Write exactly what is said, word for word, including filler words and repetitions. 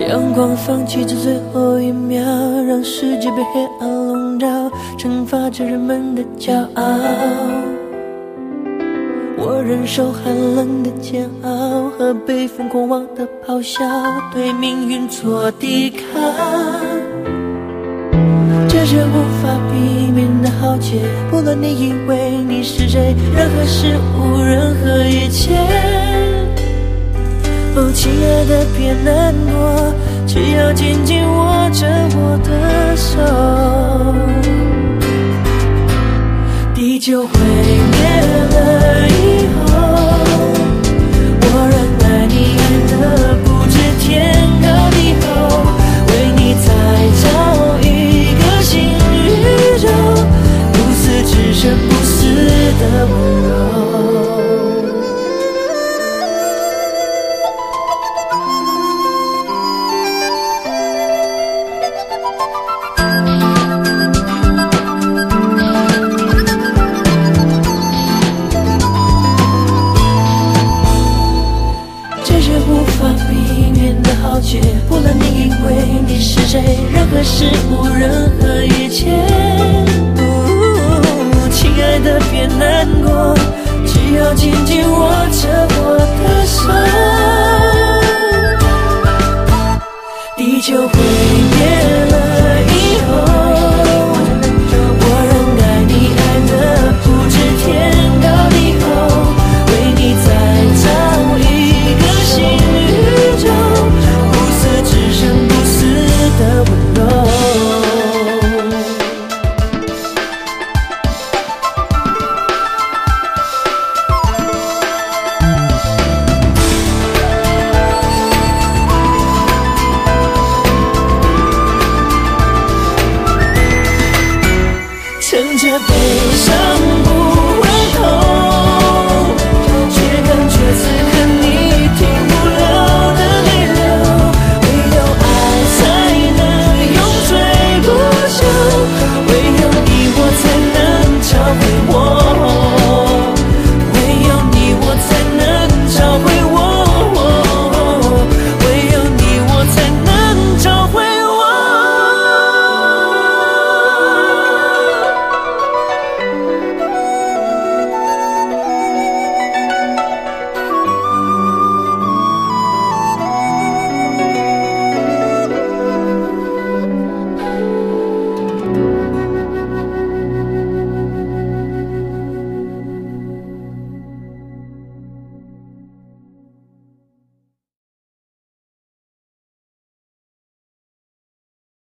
阳光放弃这最后一秒，让世界被黑暗笼罩，惩罚着人们的骄傲。我忍受寒冷的煎熬和被疯狂妄的咆哮，对命运做抵抗。这是无法避免的浩劫，不论你以为你是谁，任何事物，任何一切。哦，亲爱的，别难过，只要紧紧握着我的手。地球毁灭了以后，我仍爱你，爱得不知天高地厚，为你再造一个新宇宙，不死之身，不死的温柔。不论你以为你是谁，任何事物，任何一切。哦，亲爱的，别难过，只要紧紧握着我的手。地球毁灭了以后，我仍爱你，爱得不知天高地厚，为你再造一个新宇宙，只剩不死的温柔。乘着悲伤